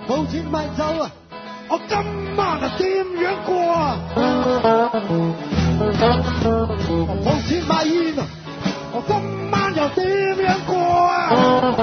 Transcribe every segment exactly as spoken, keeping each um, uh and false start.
冇錢買酒啊！我今晚啊點樣過啊？冇錢買煙啊！我今晚又點樣過啊？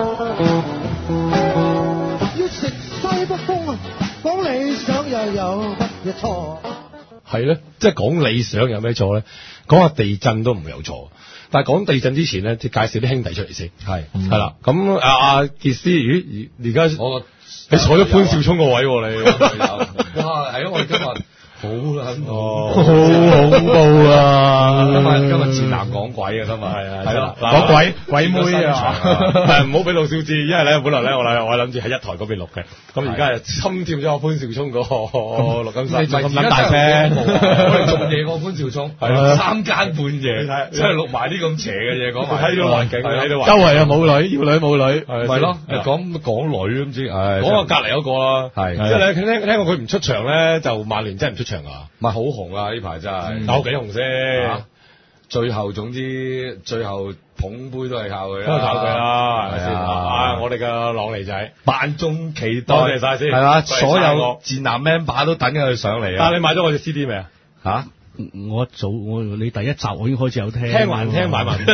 要食西北風啊！講理想又有乜嘢錯？ 係咧，即係講理想有咩錯咧？講下地震都唔會有錯。但係講地震之前咧，即係介紹啲兄弟出嚟先。係係啦，咁阿阿傑斯，咦而家我你坐咗潘少聰個位喎，你哇係咯，我哋今日。好啦， 哦， 好恐怖啊！ 今日今日賤男講鬼啊，今日係啊， 係啦， 講鬼鬼妹啊，係唔好俾老少知，因為咧本來咧我諗我諗住喺一台嗰邊錄嘅，咁而家係侵佔咗我潘少聰嗰個錄音室， 你仲咁大聲，我哋仲夜過潘少聰，係三更半夜，真係錄埋啲咁邪嘅嘢，講埋睇到環境，睇到周圍啊冇女，要女冇女， 係咯，講講女咁知，唉， 講個隔離嗰個啦， 係， 即係你聽聽過佢唔出場咧，就曼聯真係唔出場啊， 唔係好紅啊呢排真係， 有幾紅先？ 最後總之最後捧杯都係靠佢啦， 都係靠佢啦，係咪先？ 啊， 啊，我哋嘅朗尼仔， 萬眾期待， 多謝晒先， 係啦，所有賤男 member 都等緊佢上嚟啊！ 但係你買咗我隻 C D 未啊？ 嚇！我早我你第一集我已經開始有聽， 聽還聽買埋，唔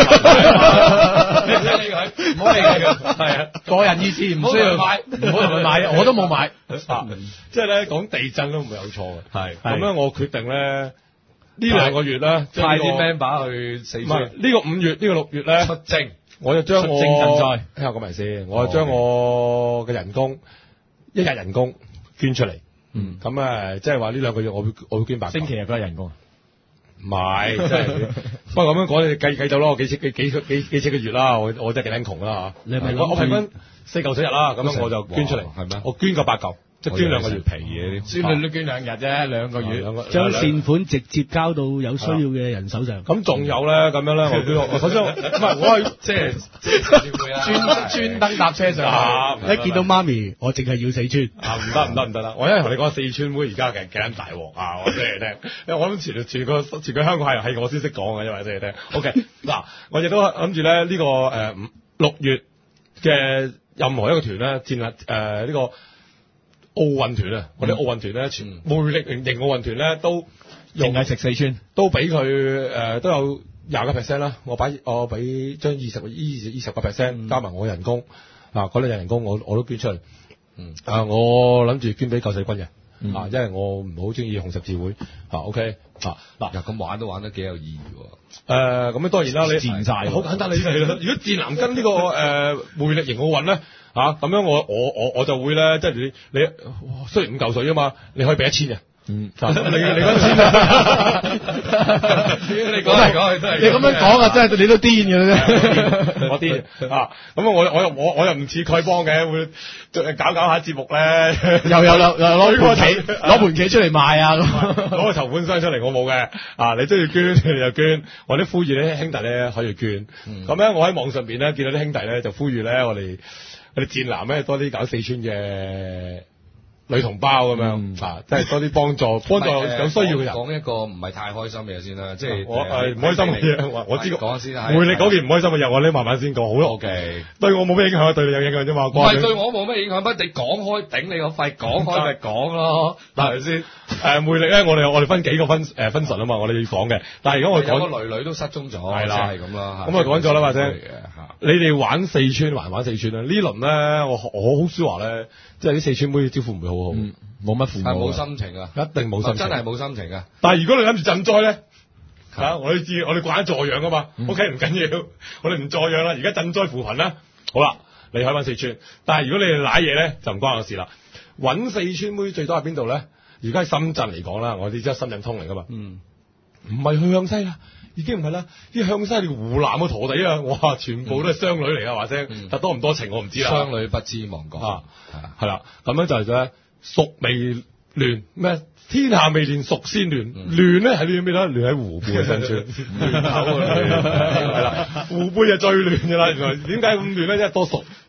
好理佢，唔好理佢，係啊，個人意思唔需要買，唔好同佢買，我都冇買。 即係咧講地震都唔會有錯嘅， 係咁咧我決定咧呢兩個月咧派啲 member 去四川， 呢個五月呢個六月咧出征， 我就將我出征賑災， 聽我講埋先，我就將我嘅人工一日人工捐出嚟。嗯，咁誒，即係話呢兩個月我會我會捐白。 星期日嗰日人工唔係，即係不過咁樣講，你計計就咯，我幾千幾幾幾幾千個月啦，我我真係幾撚窮啦嚇。 你係咪我我平均四嚿水日啦，咁樣我就捐出嚟，係咩？我捐個八嚿，即係捐兩個月皮嘅啲。 捐都捐兩日啫，兩個月。 將善款直接交到有需要嘅人手上。 咁仲有咧，咁樣咧，我捐我首先唔係我係即係專專登搭車上， 一見到媽咪，我淨係要四川。 啊，唔得唔得唔得啦！我因為同你講四川妹而家嘅幾撚大鑊啊！我話俾你聽，因為我諗全全個全個香港係係我先識講嘅，因為俾你聽。OK，嗱，我亦都諗住咧呢個誒五六月嘅任何一個團咧，戰略誒呢個奧運團啊，我啲奧運團咧，全魅力型型奧運團咧都淨係食四川， 都俾佢誒都有廿個 percent 啦。我擺我俾將二十二二十個 percent 加埋我人工嗱，嗰兩日人工我我都捐出去。嗯，啊，我諗住捐俾救世軍嘅。嗯、啊，因為我唔好中意紅十字會啊 ，OK 啊，嗱， 咁玩都玩得幾有意義喎。 誒、呃，咁樣當然啦，你賤晒， 好簡單，你係啦。如果賤男跟呢、這個誒、呃、魅力型奧運咧，嚇、啊、咁樣我我我我就會咧，即係你你雖然五嚿水啊嘛，你可以俾一千嘅。嗯，你你嗰錢啊？你講嚟講去都係你咁樣講啊，真係你都癲嘅啦啫。 我癲啊！咁我我又我我又唔似丐幫嘅，會搞搞下節目咧， 又有又又攞盤棋攞盤棋出嚟賣啊！ 攞個籌款箱出嚟，我冇嘅。啊，你都要捐你就捐，我啲呼籲啲兄弟咧可以捐。咁咧，我喺網上邊咧見到啲兄弟咧就呼籲咧，我哋我哋賤男咧多啲搞四川嘅女同胞咁樣啊，即係多啲幫助，幫助有需要嘅人。 講一個唔係太開心嘅嘢先啦，即係我誒唔開心嘅嘢，我我知講先啦。 每你嗰件唔開心嘅嘢，我呢慢慢先講，好啦。 OK， 對我冇咩影響，對你有影響啫嘛。 唔係對我冇咩影響，不你講開頂你個肺，講開咪講咯，係咪先？ 誒魅力咧，我哋我哋分幾個分誒分層啊嘛，我哋要講嘅。但係如果我講個女女都失蹤咗， 係啦， 係咁啦。 咁我講咗啦，或者你哋玩四川還玩四川啊？呢輪咧，我我好少話咧，即係啲四川妹招呼唔會好好。 冇乜父母， 係冇心情啊， 一定冇心情， 真係冇心情啊！ 但係如果你諗住賑災咧，嚇我哋知，我哋慣咗助養噶嘛。O K 唔緊要，我哋唔助養啦。而家賑災扶貧啦，好啦，你可以揾四川。但係如果你哋賴嘢咧，就唔關我事啦。揾四川妹最多係邊度咧？而家喺深圳嚟講啦，我哋知深圳通嚟噶嘛。嗯，唔係去向西啦，已經唔係啦。啲向西連湖南嘅陀地啊，哇，全部都係商女嚟啊，話聲。但多唔多情我唔知啦。 商女不知亡國啊，係啦，咁樣就係咧。蜀未亂咩？天下未亂，蜀先亂。亂咧係亂咩咧？亂喺湖背嘅新村，亂口係啦，湖背就最亂嘅啦。原來點解咁亂咧？因為多蜀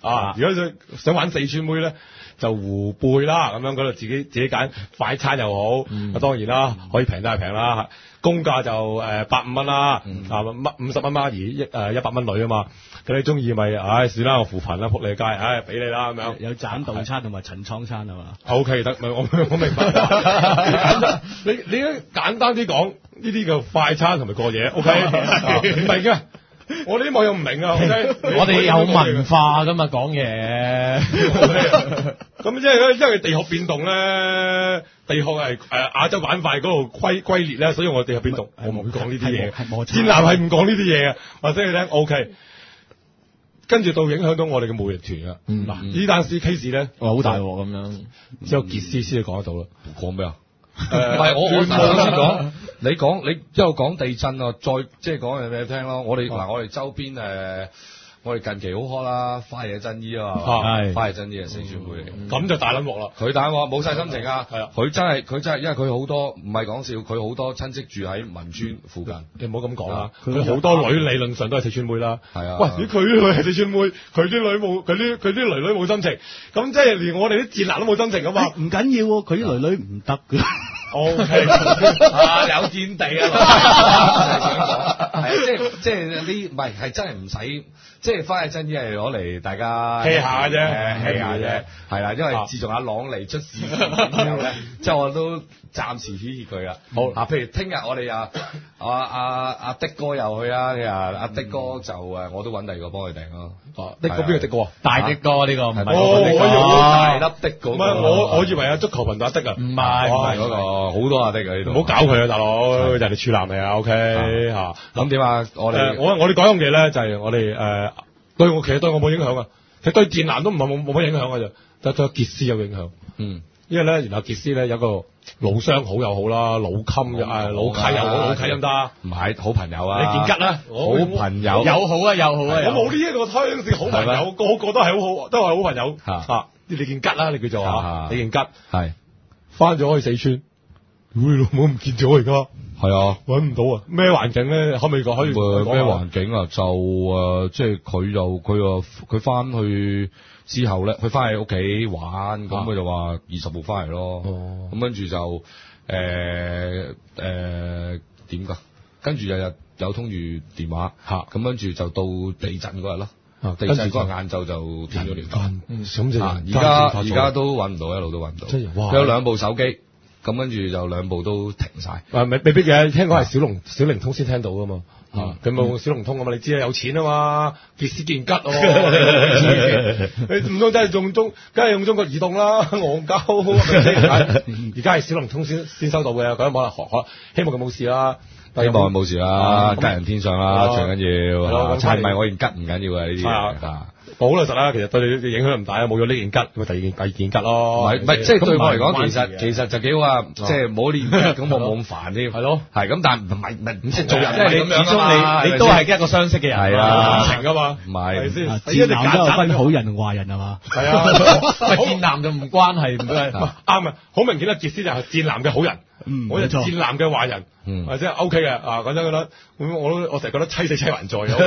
啊！如果想想玩四川妹咧，就湖貝啦，咁樣嗰度自己自己揀快餐又好， 嗯、 啊當然啦，可以平都係平啦，公價就誒百五蚊啦， 嗯、 啊乜五十蚊媽兒一誒一百蚊女啊嘛，咁你中意咪唉算啦，我扶貧啦，仆你街，唉俾你啦咁樣。 有斬道餐同埋陳倉餐係嘛 ？O K 得，我我明白。你你簡單啲講呢啲叫快餐同埋過夜 ，O K 唔明嘅。我哋啲網友唔明啊 ，OK？ 我哋有文化噶嘛，講嘢。 咁即係咧，因為地殼變動咧，地殼係誒亞洲板塊嗰度歸歸裂咧，所以我地殼變動，我唔會講呢啲嘢。戰艦係唔講呢啲嘢嘅，話俾你聽 ，OK。跟住到影響到我哋嘅每日團啊，嗱呢單 case 咧， 好大鑊咁樣， 只有傑斯先講得到啦。 講咩啊？唔係我我頭先講，你講你一路講地震啊，再即係講嘢俾你聽咯。我哋嗱，我哋周邊誒，我哋近期好 hot 啦，花野真衣啊，係花野真衣係四川妹嚟嘅， 咁就大撚鑊啦。 佢大鑊冇晒心情啊， 係啊， 佢真係佢真係，因為佢好多唔係講笑，佢好多親戚住喺文村附近。 你唔好咁講啦，佢好多女理論上都係四川妹啦。 係啊， 喂，佢啲女係四川妹，佢啲女冇，佢啲佢啲女女冇心情，咁即係連我哋啲賤男都冇心情噶嘛？ 唔緊要喎，佢啲女女唔得㗎。 O K， 啊有見地啊，係啊，即係即係呢，唔係係真係唔使，即係花野真衣係攞嚟大家 hea 下啫 hea 下啫，係啦，因為自從阿朗尼出事之後咧，即係我都暫時嘻嘻佢啦。好啊，譬如聽日我哋啊阿阿阿的哥又去啊，佢話阿的哥就誒我都揾第二個幫佢訂咯。 的哥邊個的哥啊？ 大的哥呢個唔係我我以為大粒的嗰個， 唔係我我以為阿足球頻道的啊， 唔係唔係嗰個，好多阿的啊呢度， 唔好搞佢啊大佬，人哋處男嚟啊 ，OK 嚇。 咁點啊？我哋我我哋講樣嘢咧，就係我哋誒對我其實對我冇影響啊，其實對賤男都唔係冇冇乜影響嘅啫，就對傑斯有影響。嗯，因為咧，然後傑斯咧有個老相好又好啦，老襟又誒老契又好，老契得唔得？ 唔係好朋友啊！ 你健吉啦， 好朋友有好啊，有好啊！ 我冇呢一個推是好朋友，個個都係好好，都係好朋友嚇。你健吉啦，你叫做嚇，你健吉係翻咗去四川，喂老母唔見咗而家。係啊，揾唔到啊！咩環境咧？可唔可以講？可以咩環境啊？就誒，即係佢就佢啊，佢翻去之後咧，佢翻去屋企玩，咁佢就話二十號翻嚟咯。咁跟住就誒誒點㗎？跟住日日有通住電話嚇，咁跟住就到地震嗰日咯。地震嗰日晏晝就斷咗連間。咁就而家而家都揾唔到，一路都揾唔到。佢有兩部手機。咁跟住就兩部都停晒， 啊未未必嘅，聽講係小龍小靈通先聽到噶嘛，佢冇小靈通啊嘛，你知啊有錢啊嘛，傑斯健吉哦，你唔通真係用中，梗係用中國移動啦，戇鳩，而家係小靈通先先收到嘅，咁可能學學，希望佢冇事啦， 希望佢冇事啦，吉人天相啦，最緊要，係咪我件吉唔緊要啊呢啲。 好老實啦，其實對你嘅影響唔大啊，冇咗呢件吉，咁啊第二件第二件吉咯。 唔係唔係，即係對我嚟講，其實其實就幾好啊，即係冇練吉，咁我冇咁煩添。係咯，係咁，但唔係唔係唔識做人， 即係你始終你你都係一個相識嘅人， 係啊， 情噶嘛， 唔係先。 賤男都有分好人同壞人係嘛？ 係啊， 賤男就唔關係，唔係啱啊，好明顯啦，傑斯就係賤男嘅好人。嗯，我就賤男嘅壞人，嗯，或者 O K 嘅啊，講真覺得，咁我都我成日覺得妻死妻還在嘅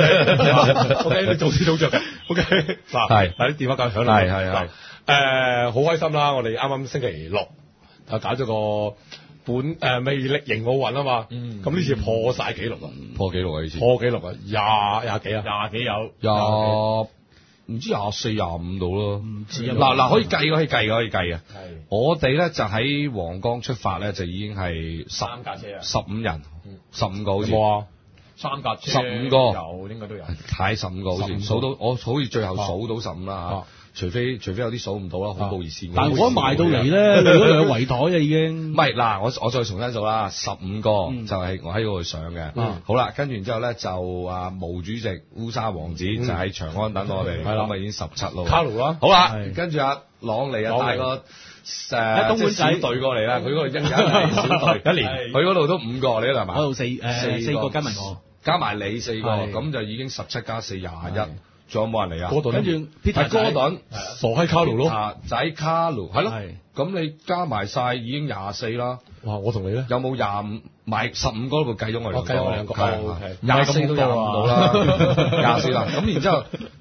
，O K， 你做事做着嘅 ，O K， 嗱係，嗱啲電話搞響啦，係係係，誒好開心啦，我哋啱啱星期六啊搞咗個本誒魅力型奧運啊嘛，嗯，咁呢次破晒紀錄啊， 破紀錄啊呢次， 破紀錄啊，廿廿幾啊， 廿幾有， 廿唔知廿四廿五度咯， 唔知嗱嗱可以計可以計可以計啊！我哋咧就喺皇崗出發咧，就已經係三架車啊， 十五人，十五個好似， 哇， 三架車， 十五個有應該都有， 睇十五個好似，數到我好似最後數到十五啦嚇，除非除非有啲數唔到啦，恐怖熱線。 但係我賣到嚟咧，你嗰度有圍台啊已經。 唔係嗱，我我再重新數啦，十五個就係我喺嗰度上嘅。好啦，跟住然之後咧就啊毛主席烏沙王子就喺長安等我哋，咁啊已經十七路。 卡路啦， 好啦，跟住阿朗尼啊帶個誒即係小隊過嚟啦，佢嗰度一人小隊一年，佢嗰度都五個，你嗰度係嘛？ 嗰度四誒四個加埋我， 加埋你四個，咁就已經十七加四廿一。仲有冇人嚟啊？ 哥頓， 跟住 Peter 哥頓， 傻閪卡路咯， 仔卡路，係咯，咁你加埋晒已經廿四啦。 哇！我同你咧， 有冇廿五？買十五嗰度計咗我哋兩個， 計我兩個， 廿四都廿五到啦，廿四啦。咁然之後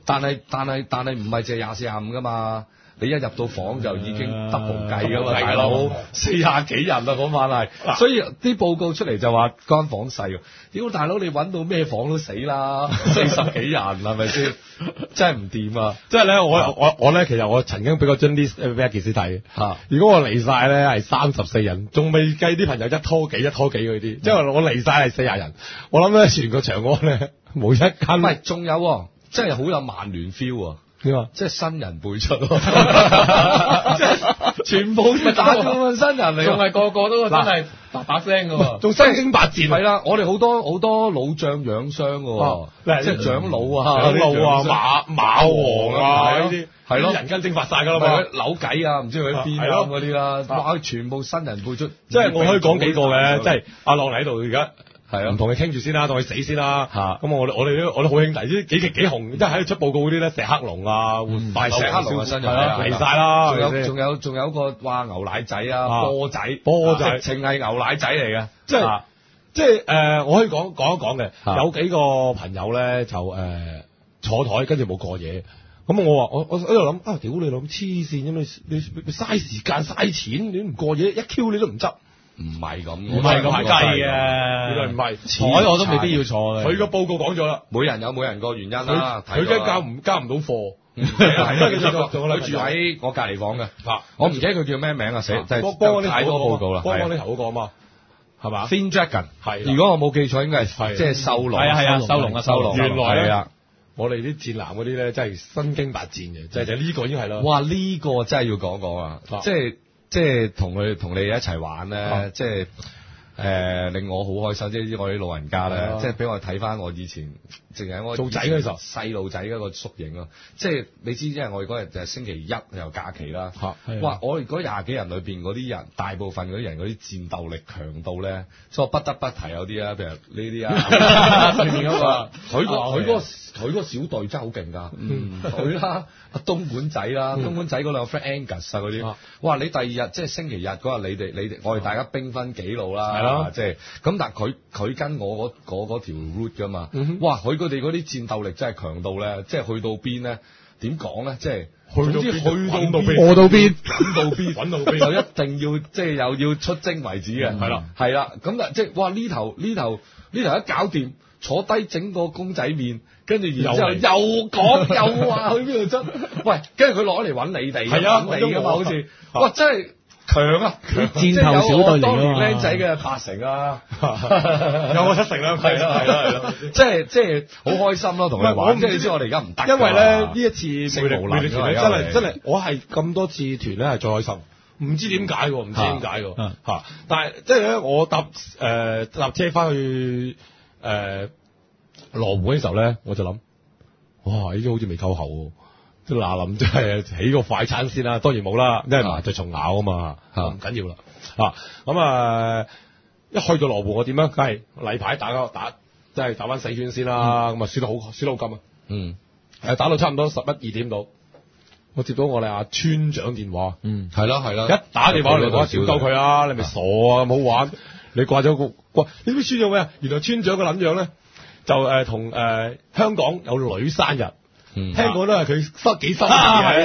但係但係但係唔係淨係廿四廿五噶嘛？你一入到房就已經 double 計噶嘛，大佬四廿幾人啦嗰晚係，所以啲報告出嚟就話間房細喎。屌大佬你揾到咩房都死啦，四十幾人係咪先？真係唔掂啊！ 即係咧，我我我咧，其實我曾經俾過張 list 俾阿傑斯睇嚇。如果我嚟晒咧係三十四人，仲未計啲朋友一拖幾一拖幾嗰啲，即係我嚟晒係四廿人。我諗咧全個長安咧冇一間。 唔係，仲有喎，真係好有曼聯 feel 啊！ 點啊？ 即係新人輩出咯，即係全部打咗新人嚟， 仲係個個都真係白把聲㗎喎， 仲身經百戰。 係啦，我哋好多好多老將養傷㗎喎，即係長老啊、 長老啊、馬馬王啊呢啲， 係咯， 人間蒸發晒㗎啦嘛， 扭計啊，唔知佢喺邊啊嗰啲啦，哇！全部新人輩出， 即係我可以講幾個嘅，即係阿樂嚟喺度而家。 係啊， 唔同佢傾住先啦，當佢死先啦。嚇，咁我哋我哋都我哋好兄弟，啲幾極幾紅，即係喺度出報告嗰啲咧，石克龍啊，換大石克龍嘅新人嚟晒啦。 仲有仲有仲有個話牛奶仔啊，波仔波仔， 直情係牛奶仔嚟嘅， 即係即係誒，我可以講講一講嘅。有幾個朋友咧就誒坐台，跟住冇過夜。咁我話我我喺度諗啊，屌你老黐線咁，你你嘥時間嘥錢，你唔過夜一 Q 你都唔執。 唔係咁， 唔係咁計嘅，原來唔係坐我都未必要坐嘅。 佢個報告講咗啦， 每人有每人個原因啦。 佢佢交唔交唔到貨， 係佢住喺我隔離房嘅，我唔記得佢叫咩名啊，寫就係幫太多報告啦， 幫幫呢頭嗰個啊嘛，係嘛 ？Thin Dragon 係， 如果我冇記錯，應該係即係收龍， 係啊係啊，收龍啊收龍。 原來係啊，我哋啲戰艦嗰啲咧真係身經百戰嘅，就就呢個已經係啦。 哇！呢個真係要講講啊，即係即係同佢同你一齊玩咧，即係。誒、呃、令我好開心，即係我啲老人家咧，啊、即係俾我睇翻我以前，淨係我做仔嗰時候細路仔嗰個縮影咯。即係你知，因為我哋嗰日就係星期一又假期啦。 啊、 哇！我哋嗰廿幾人裏邊嗰啲人，大部分嗰啲人嗰啲戰鬥力強到咧，所以我不得不提有啲啊，譬如呢啲啊，裏面嗰個佢個佢嗰個佢嗰個小隊真係好勁㗎。佢啦，阿東莞仔啦，東莞仔嗰兩個 friend Angus 啊嗰啲，哇！你第二日即係星期日嗰日，你哋你哋我哋大家兵分幾路啦。啊，即係咁，但係佢佢跟我嗰嗰嗰條 route 噶嘛，嗯、哇！佢佢哋嗰啲戰鬥力真係強到咧，即係去到邊咧？點講咧？即係去到去到邊， 過到邊， 揾到邊，揾到邊，就一定要即係又要出征為止嘅，係啦、嗯，係啦。咁啊，即係哇！呢頭呢頭呢頭一搞掂，坐低整個公仔麵，跟住然之後又講又話去邊度執？喂，跟住佢攞嚟揾你哋，係啊，揾你噶嘛，好似哇，真係。強啊！ 箭頭小隊嚟㗎嘛， 僆仔嘅八成啊， 有我七成啦， 係啦係啦係啦，即係即係好開心咯，同佢玩。即係你知我哋而家唔得， 因為咧呢一次魅力魅力團真係真係，我係咁多次團咧係最開心，唔知點解喎，唔知點解喎嚇。但係即係咧，我搭誒搭車翻去誒羅湖嘅時候咧，我就諗，哇！已經好似未夠喉喎。即嗱臨即係起個快餐先啦，當然冇啦，因為麻雀蟲咬啊嘛，唔緊要啦。啊，咁啊，一去到羅湖我點樣？梗係例牌打打，即係打翻四圈先啦。咁啊，輸得好，輸得好金啊。嗯，誒打到差唔多十一二點度，我接到我哋阿村長電話。嗯， 係咯係咯， 一打電話嚟我少鳩佢啊！你咪傻啊，冇玩！你掛咗個掛，你知唔知村長咩啊？原來村長個撚樣咧，就誒同誒香港有女生日。聽講都係佢失幾心嘅，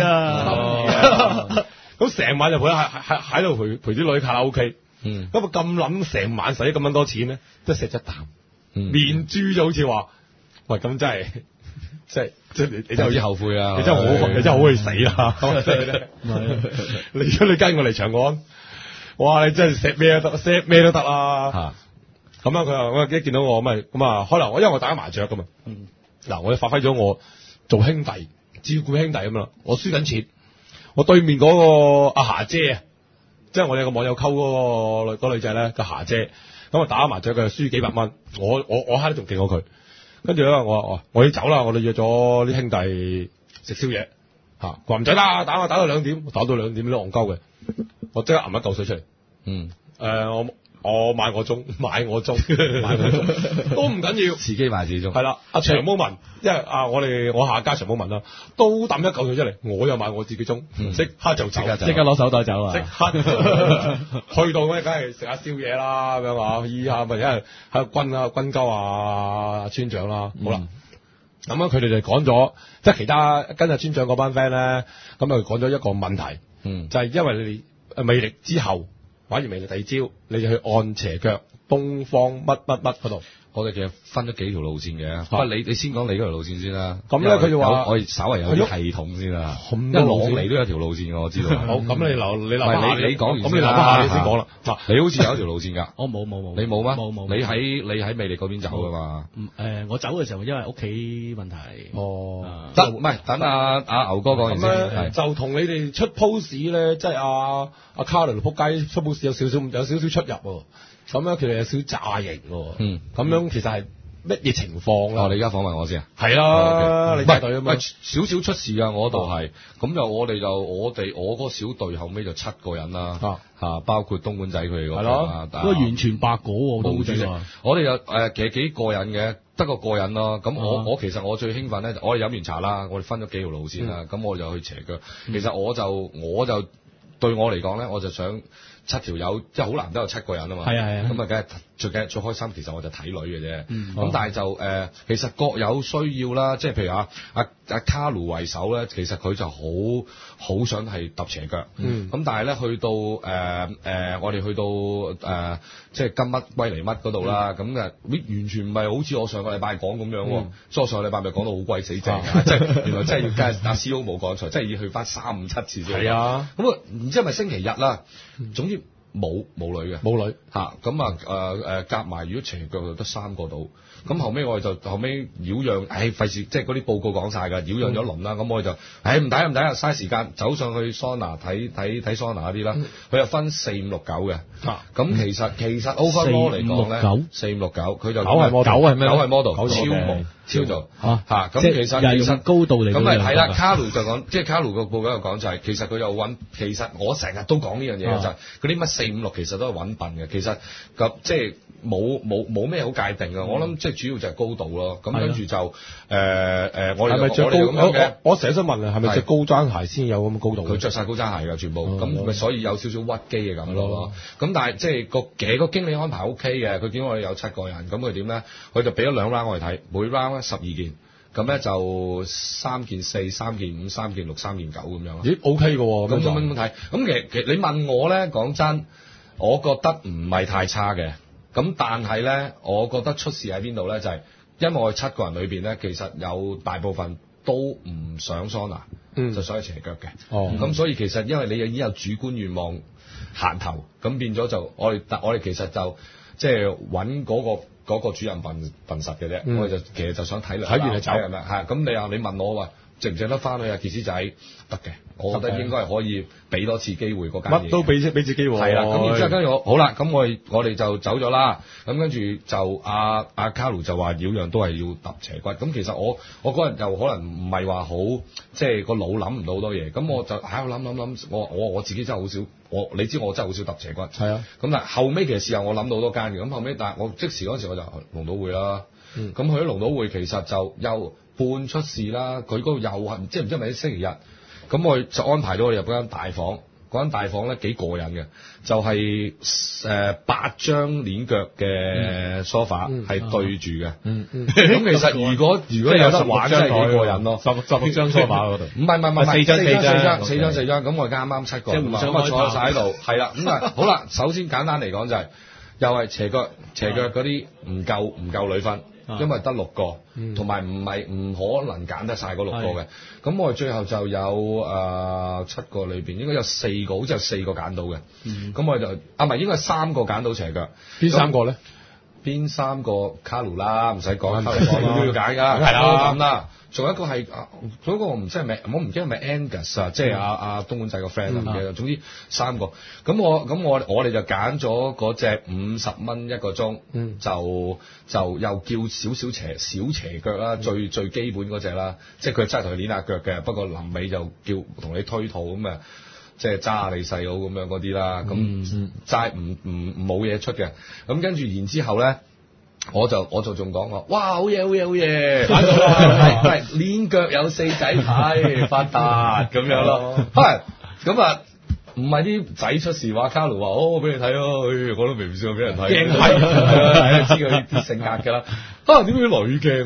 咁成晚就陪喺喺喺度陪陪啲女卡拉 OK，咁啊咁諗成晚使咁撚多錢咧，都食一啖面珠就好似話，喂咁真係，即係即係你你真係有啲後悔啊，你真係好你真係好去死啦，你如果你跟我嚟長安，哇你真係食咩都得，食咩都得啦，咁啊佢話我一見到我咪咁啊，可能我因為我打麻雀噶嘛，嗱我發揮咗我。做兄弟照顧兄弟咁啦，我輸緊錢，我對面嗰個阿霞姐啊，即係我哋有個網友溝嗰個女嗰女仔咧，個霞姐，咁啊打麻雀佢輸幾百蚊，我我我蝦得仲勁過佢，跟住咧我話我要走啦，我哋約咗啲兄弟食宵夜嚇，話唔使啦，打我打到兩點，打到兩點都戇鳩嘅，我即刻揞一嚿水出嚟，嗯，誒、呃、我。我買我鐘，買我鐘，買我鐘都唔緊要，自己買自己鐘。係啦，阿長毛文，因為啊，我哋我下家長毛文啦，都抌一嚿水出嚟，我又買我自己鐘，即刻就走， 即刻攞手袋走啊！ 即刻去到咧，梗係食下宵夜啦，咁樣啊，依下咪因為喺度軍啊軍鳩啊村長啦，好啦， 咁樣佢哋就講咗，即係其他跟阿村長嗰班 friend 咧，咁就講咗一個問題， 嗯， 就係因為你誒魅力之後玩完魅力第二招，你就去按斜腳東方乜乜乜嗰度。 我哋其實分咗幾條路線嘅，不過你你先講你嗰條路線先啦。 咁咧佢就話我哋稍微有啲系統先啦，因為咁多路線朗尼都有條路線嘅，我知道。 好，咁你留你留唔係下你你講完咁你先啦留翻下你先講啦。嗱， 你好似有一條路線㗎， 我冇冇冇， 你冇咩？ 冇冇。 你喺你喺魅力嗰邊走㗎嘛？ 唔誒，我走嘅時候因為屋企問題。 哦， 得唔係等阿阿牛哥講完咁先。 咧就同你哋出 pose 咧，即係阿阿卡倫仆街出 pose 有少少有少少出入喎。咁樣其實有少少炸型喎。 嗯， 咁樣其實係乜嘢情況啦？ 哦，你而家訪問我先啊？ 係啦，你帶隊啊嘛。 唔係少少出事㗎，我嗰度係。咁就我哋就我哋我嗰個小隊後尾就七個人啦。 啊嚇，包括東莞仔佢哋嗰個係咯啊， 不過完全白果喎， 冇主席都好似話。 我哋就誒其實幾過癮嘅，得個過癮咯。咁我啊我其實我最興奮咧，我哋飲完茶啦，我哋分咗幾條路線啦。咁我就去斜腳。其實我就我就對我嚟講咧，我就想七條友，即係好難得有七個人啊嘛。 係啊係啊咁啊，梗係最緊最開心，其實我就睇女嘅啫。 嗯咁但係就誒，其實各有需要啦。即係譬如啊，阿阿卡魯為首咧，其實佢就好好想係揼斜腳。 嗯咁但係咧，去到誒誒，我哋去到誒，即係金乜威尼乜嗰度啦。咁啊，完全唔係好似我上個禮拜講咁樣喎。所以我上個禮拜咪講到好鬼死正啊！即係原來真係要加阿 C O 冇講錯，真係要去翻三五七次先。 係啊， 咁啊，唔知係咪星期日啦？總之冇冇女嘅， 冇女嚇。咁啊誒誒夾埋，如果斜腳就得三個到。咁後尾我哋就後尾擾攘，唉費事即係嗰啲報告講晒㗎，擾攘咗輪啦。咁我哋就唉唔抵唔抵啊，嘥時間走上去桑拿睇睇睇桑拿嗰啲啦。佢又分四五六九嘅。咁其實其實 overall 嚟講咧，四五六九佢就九係 model 九係咩？九係 model， 九超模嘅超做嚇嚇。咁即係其實又係用其實高度嚟咁咪係啦。 量度㗎卡魯就講，即係卡魯個報告又講就係，其實佢又揾，其實我成日都講呢樣嘢嘅就係嗰啲乜四五六其實都係揾笨嘅。其實咁即係冇冇冇咩好界定嘅。我諗即係主要就係高度咯。咁跟住就誒誒，我哋係咪着高？ 我哋咁樣嘅我我成日想問啊，係咪着高踭鞋先有咁嘅高度？ 佢着晒高踭鞋㗎，全部哦咁咪所以有少少屈機嘅感覺咯。咁但係即係個幾個經理安排 O K 嘅，佢見我哋有七個人，咁佢點咧？佢就俾咗兩 round 我哋睇，每 round 咧十二件，咁咧就三件四、三件五、三件六、三件九咁樣咯。 咦 OK 嘅喎， 咁咁就咁咁睇，咁其實其實你問我咧，講真，我覺得唔係太差嘅。咁但係咧，我覺得出事喺邊度咧？就係、因為我哋七個人裏邊咧，其實有大部分都唔想桑拿， 嗯就想去斜腳嘅。 哦咁所以其實因為你已經有主觀願望行頭，咁變咗就我哋我哋其實就即係揾嗰個嗰、個主任笨笨實嘅啫。 嗯我哋就其實就想睇兩睇完就走係咪？係咁你話你問我話值唔值得翻去啊？傑斯仔得嘅，我覺得應該係可以俾多次機會嗰間嘢乜都俾俾自己喎。 係啦，咁然之後跟住我好啦，咁我哋我哋就走咗啦。咁跟住就阿阿卡魯就話擾攘都係要揼斜骨。咁其實我我嗰日又可能唔係話好，即係個腦諗唔到好多嘢。咁我就喺度諗諗諗，我我我自己真係好少，我你知我真係好少揼斜骨。 係啊。 咁但係後尾其實事後我諗到好多間嘅。咁後尾但係我即時嗰陣時我就龍島會啦。 嗯咁去咗龍島會其實就又半出事啦。佢嗰度又係即係唔知係咪星期日。咁我就安排咗我哋入嗰間大房。嗰間大房咧幾過癮嘅，就係、是、誒、呃、八張鏈腳嘅 sofa 係對住嘅。 嗯嗯。 咁其實如果如果有得玩真係幾過癮咯， 十十六張 sofa 嗰度。 唔係唔係唔係， 四張四四張四張四張四張，咁我哋啱啱七個， 即係互相咁啊坐開晒喺度，係啦。咁啊好啦，首先簡單嚟講就係、又係斜腳斜腳嗰啲唔夠唔夠女分。因為得六個，同埋唔係唔可能揀得晒嗰六個嘅。咁我哋最後就有誒、呃、七個裏邊應該有四個，好似有四個揀到嘅。咁、嗯、我哋就啊唔係應該係三個揀到斜腳。 邊三個咧？ 邊三個卡魯啦，唔使講，卡魯講都要揀㗎， 係啦咁啦。仲有一個係，仲有一個我唔知係咪，我唔記得係咪 Angus 啊，即係阿阿東莞仔個 friend 啊，唔記得。總之三個。咁我咁我我哋就揀咗嗰隻五十蚊一個鐘， 嗯、 就就又叫少少斜小斜腳啦，最最基本嗰隻啦，即係佢真係同佢捏下腳嘅，不過臨尾就叫同你推肚咁啊。即係揸下你細佬咁樣嗰啲啦，咁齋唔唔冇嘢出嘅，咁跟住然之後咧，我就我就仲講話，哇好嘢好嘢好嘢，揀到啦，係練腳有四仔睇發達咁樣咯，係咁啊，唔係啲仔出事話，卡魯話哦俾你睇咯，我都未試過俾人睇，驚係知佢啲性格㗎啦，啊點解啲女驚喎？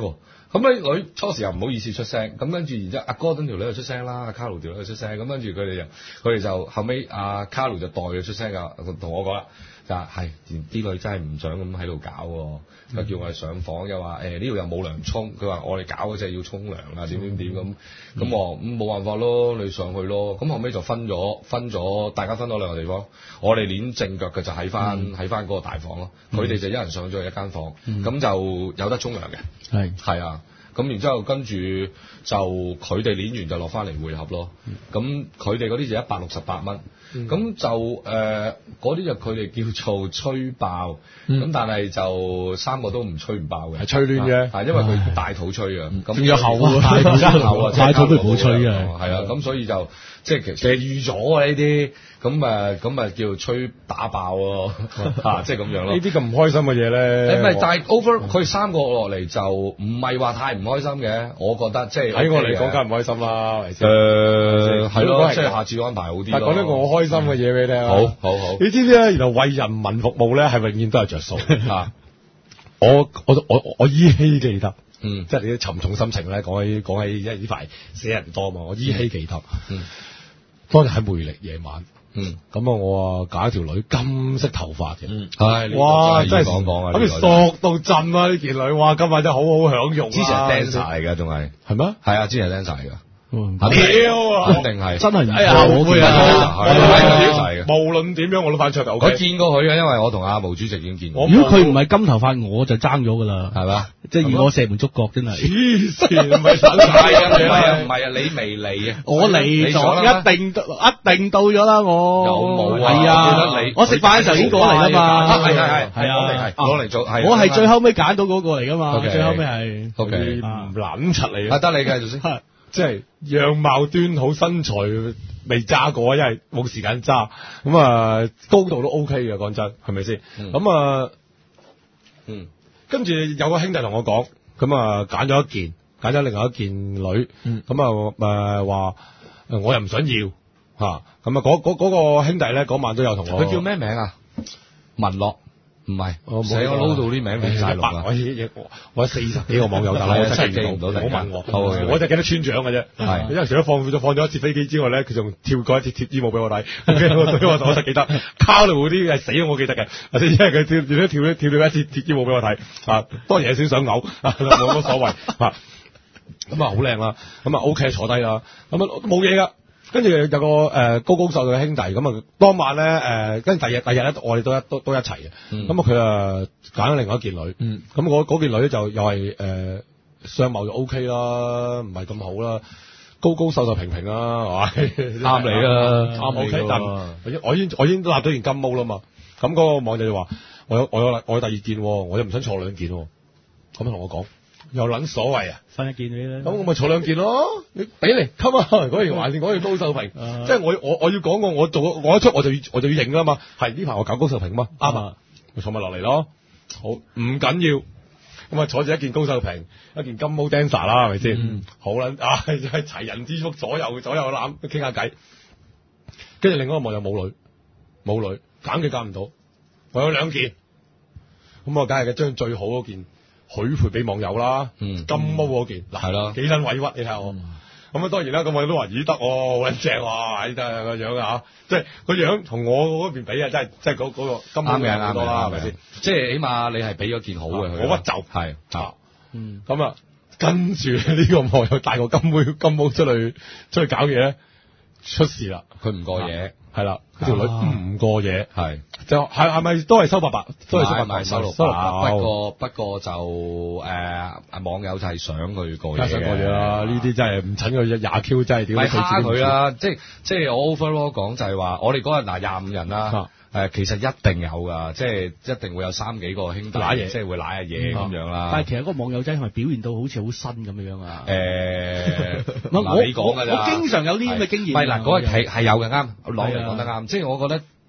咁咧女初時又唔好意思出聲，咁跟住然之後阿哥登條女就出聲啦，阿卡奴條女就出聲，咁跟住佢哋就佢哋就後尾阿卡奴就代佢出聲㗎，同我講啦，就係係啲女真係唔想咁喺度搞喎，佢叫我哋上房又話誒呢度又冇涼沖，佢話我哋搞嗰隻要沖涼啊點點點咁，咁我咁冇辦法咯，你上去咯，咁後尾就分咗分咗，大家分咗兩個地方，我哋練正腳嘅就喺翻喺翻嗰個大房咯，佢哋就一人上咗去一間房，咁就有得沖涼嘅。 係係啊，咁然之後跟住就佢哋練完就落翻嚟匯合咯。咁佢哋嗰啲就一百六十八蚊，咁、嗯、就誒嗰啲就佢哋叫做吹爆，咁、嗯、但係就三個都唔吹唔爆嘅， 係吹亂嘅， 係因為佢大肚吹啊，咁仲有厚啊， 大肚厚啊， 大肚都唔好吹嘅， 係啊，咁所以就即係其實預咗啊呢啲。咁誒，咁誒叫吹打爆喎，嚇，即係咁樣咯。 呢啲咁唔開心嘅嘢咧， 誒唔係，但係 over 佢三個落嚟就唔係話太唔開心嘅，我覺得即係喺我嚟講梗係唔開心啦，係咪先？ 誒係咯，即係下次安排好啲咯。 但係講啲我開心嘅嘢俾你聽。 好好好， 你知唔知咧？原來為人民服務咧係永遠都係着數嚇。我我我我依稀記得，嗯，即係你啲沉重心情咧，講起講起，因為呢排死人多嘛，我依稀記得，嗯，當日喺魅力夜晚。嗯，咁啊，我啊揀一條女金色頭髮嘅，嗯，係，哇，真係講講啊，咁你索到震啊呢件女，哇，今晚真係好好享用啊， 之前係 dancer 嚟㗎，仲係， 係咩？ 係啊，之前係 dancer 嚟㗎。 屌啊！ 肯定係真係唔哎呀，後悔啊！ 係無論點樣我都翻出頭。 我見過佢嘅，因為我同阿毛主席已經見過。 如果佢唔係金頭髮，我就爭咗噶啦， 係嘛？ 即係以我射門觸覺真係。 黐線，唔係等曬啊！唔係啊，唔係啊，你未嚟啊？ 我嚟咗，一定一定到咗啦！我有冇啊？ 係啊，我食飯嘅時候已經過嚟啦嘛。 係係係係啊， 攞嚟做係。 我係最後尾揀到嗰個嚟噶嘛？最後尾係。 O K， 唔撚出嚟啊！得你繼續先。 即係樣貌端好，身材未揸過，因為冇時間揸。咁啊，高度都 OK 嘅，講真，係咪先？咁啊，嗯，跟住有個兄弟同我講，咁啊揀咗一件，揀咗另外一件女，咁啊誒話，我又唔想要嚇，咁啊嗰嗰嗰個兄弟咧嗰晚都有同我。 佢叫咩名啊？文樂。唔係，我冇我撈到啲名俾晒落啦。 我我四十幾個網友，但係我真係記唔到。唔好問我，我就記得村長嘅啫。係，因為除咗放咗放咗一次飛機之外咧，佢仲跳過一次貼紙舞俾我睇。我我我就記得卡路啲係死咗，我記得嘅。或者因為佢跳跳跳跳咗一次貼紙舞俾我睇。啊，當然有少少想嘔，冇乜所謂。啊，咁啊好靚啦，咁啊 OK 坐低啦，咁啊冇嘢噶。跟住有個誒、呃、高高瘦瘦嘅兄弟，咁啊當晚咧誒，跟、呃、住第二日第二日咧，我哋都一都都一齊嘅。咁啊佢啊揀咗另外一件女，咁我嗰件女咧就又係誒相貌就 O K 啦，唔係咁好啦，高高瘦瘦平平啦，係嘛？ 啱你啦，啱 O K。但我已經我已經立咗件金毛啦嘛，咁嗰個網友就話：我有我有我有第二件，我又唔想坐兩件，咁同我講。有撚所謂啊！ 分一件俾你啦， 咁我咪坐兩件咯。你俾嚟，come on，嗰件還是嗰件高瘦平，啊、即係我我我要講過，我做我一出我就要我就要認啦嘛。係呢排我搞高瘦平嘛，啱啊，咪坐埋落嚟咯。好唔緊要，咁啊坐住一件高瘦平，一件金毛 dancer 啦，係咪先？嗯、好啦，啊係齊人之福，左右左右攬傾下偈。跟住另外一個網友冇女，冇女揀嘅揀唔到，我有兩件，咁我梗係將最好嗰件。許配俾網友啦，嗯、金毛嗰件，嗱係咯，幾撚委屈你睇下我，咁啊、嗯、當然啦，咁我都話咦得喎，好撚正喎，得個樣啊，即係個樣同我嗰邊比啊，真係即係嗰嗰個金毛靚好多啦，係咪先？ 即係起碼你係俾咗件好嘅佢， 我屈就係啊，咁啊跟住呢個網友帶個金毛金毛出去出去搞嘢咧，出事啦， 佢唔過夜。 係啦，條女唔過夜， 係就係係咪都係收八百，都係收八百， 收六百。不過不過就誒網友就係想佢過夜嘅。想過夜啦， 呢啲真係唔襯佢廿 Q 真係點？ 咪蝦佢啦！即係即係我 overall 講就係話，我哋嗰日嗱廿五人啦，誒其實一定有㗎，即係一定會有三幾個兄弟，即係會揦下嘢咁樣啦。 但係其實嗰個網友仔係咪表現到好似好新咁樣啊？ 誒， 我你講㗎咋？ 我經常有啲咁嘅經驗。 唔係嗱，嗰日係係有嘅啱，講得啱，即係我覺得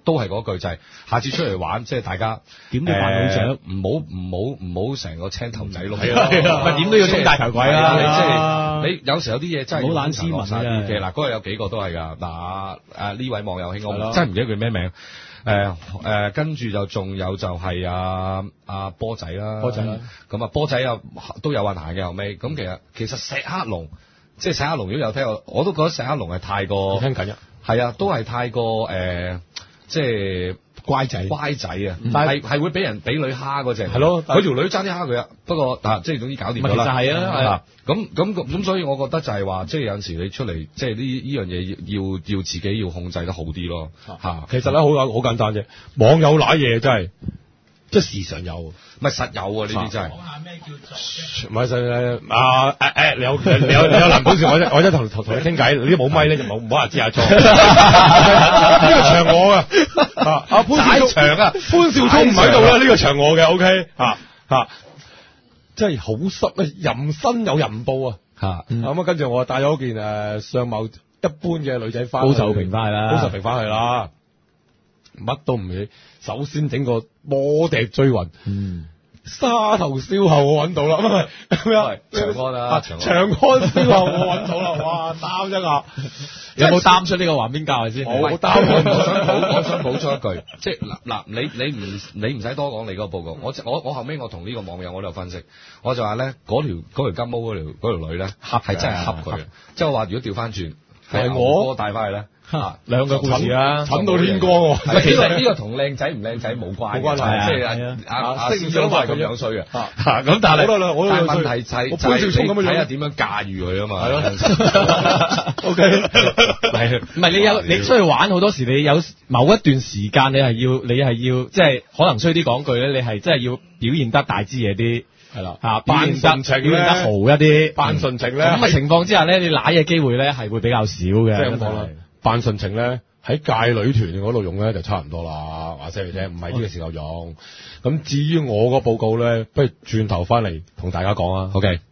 都係嗰句就係，下次出嚟玩即係大家點都扮老長， 唔好唔好唔好成個青頭仔咯， 係啊， 咪點都要衝大頭鬼啦， 你即係你有時有啲嘢真係唔好懶斯文啊嘅。嗱，嗰日有幾個都係㗎。嗱誒呢位網友兄，我真係唔記得佢咩名。誒誒，跟住就仲有就係阿阿波仔啦， 波仔啦， 咁啊波仔又都有運行嘅後尾。咁其實其實石黑龍，即係石黑龍如果有聽我，我都覺得石黑龍係太過聽緊啊， 係啊，都係太過誒，即係乖仔乖仔啊， 但係係會俾人俾女蝦嗰隻， 係咯佢條女爭啲蝦佢啊，不過啊即係總之搞掂咗啦。 其實係啊係啊咁咁咁，所以我覺得就係話，即係有陣時你出嚟，即係呢呢樣嘢要要自己要控制得好啲咯嚇。 其實咧好好簡單啫，網友揦嘢真係即係時常有， 唔係實有啊呢啲真係。 唔係實誒啊誒誒，你有你有你有男本事，我真我真同同同你傾偈，你都冇咪咧就冇唔好話知阿莊，呢個場我嘅啊阿潘少聰場啊， 潘少聰唔喺度啦，呢個場我嘅 OK 嚇嚇。真係好濕啊！人身有人報啊！ 嚇咁啊，跟住我帶咗件誒相貌一般嘅女仔翻， 高手平翻去啦， 高手平翻去啦，乜都唔理。首先整個摩笛追魂， 嗯， 沙頭燒後我揾到啦，唔係咩啊？ 長安啊， 長安燒後我揾到啦，哇！擔一下， 有冇擔出呢個橫邊教係先？ 冇擔， 我想補我想補充一句，即係嗱嗱，你你唔你唔使多講你嗰個報告，我我我後尾我同呢個網友我都有分析，我就話咧嗰條嗰條金毛嗰條嗰條女咧，係真係恰佢嘅，即係我話如果調翻轉係我帶翻去咧。 嚇兩個故事啦， 蠢到天光喎！ 唔係其實呢個同靚仔唔靚仔冇關， 冇關係， 即係阿阿阿師長都係咁樣衰嘅。 嚇咁但係好啦，我但係問題就係潘少聰咁樣睇下點樣駕馭佢啊嘛。 係咯，OK， 係唔係你有你出去玩好多時，你有某一段時間你係要你係要即係可能衰啲講句咧，你係真係要表現得大支嘢啲。係啦，嚇扮純情咧， 表現得豪一啲， 扮純情咧。 咁嘅情況之下咧，你揦嘅機會咧係會比較少嘅。 即係咁講啦，扮純情咧。喺界女團嗰度用咧就差唔多啦，話聲你聽，唔係呢個時候用。咁至於我個報告咧，不如轉頭翻嚟同大家講啊。 OK。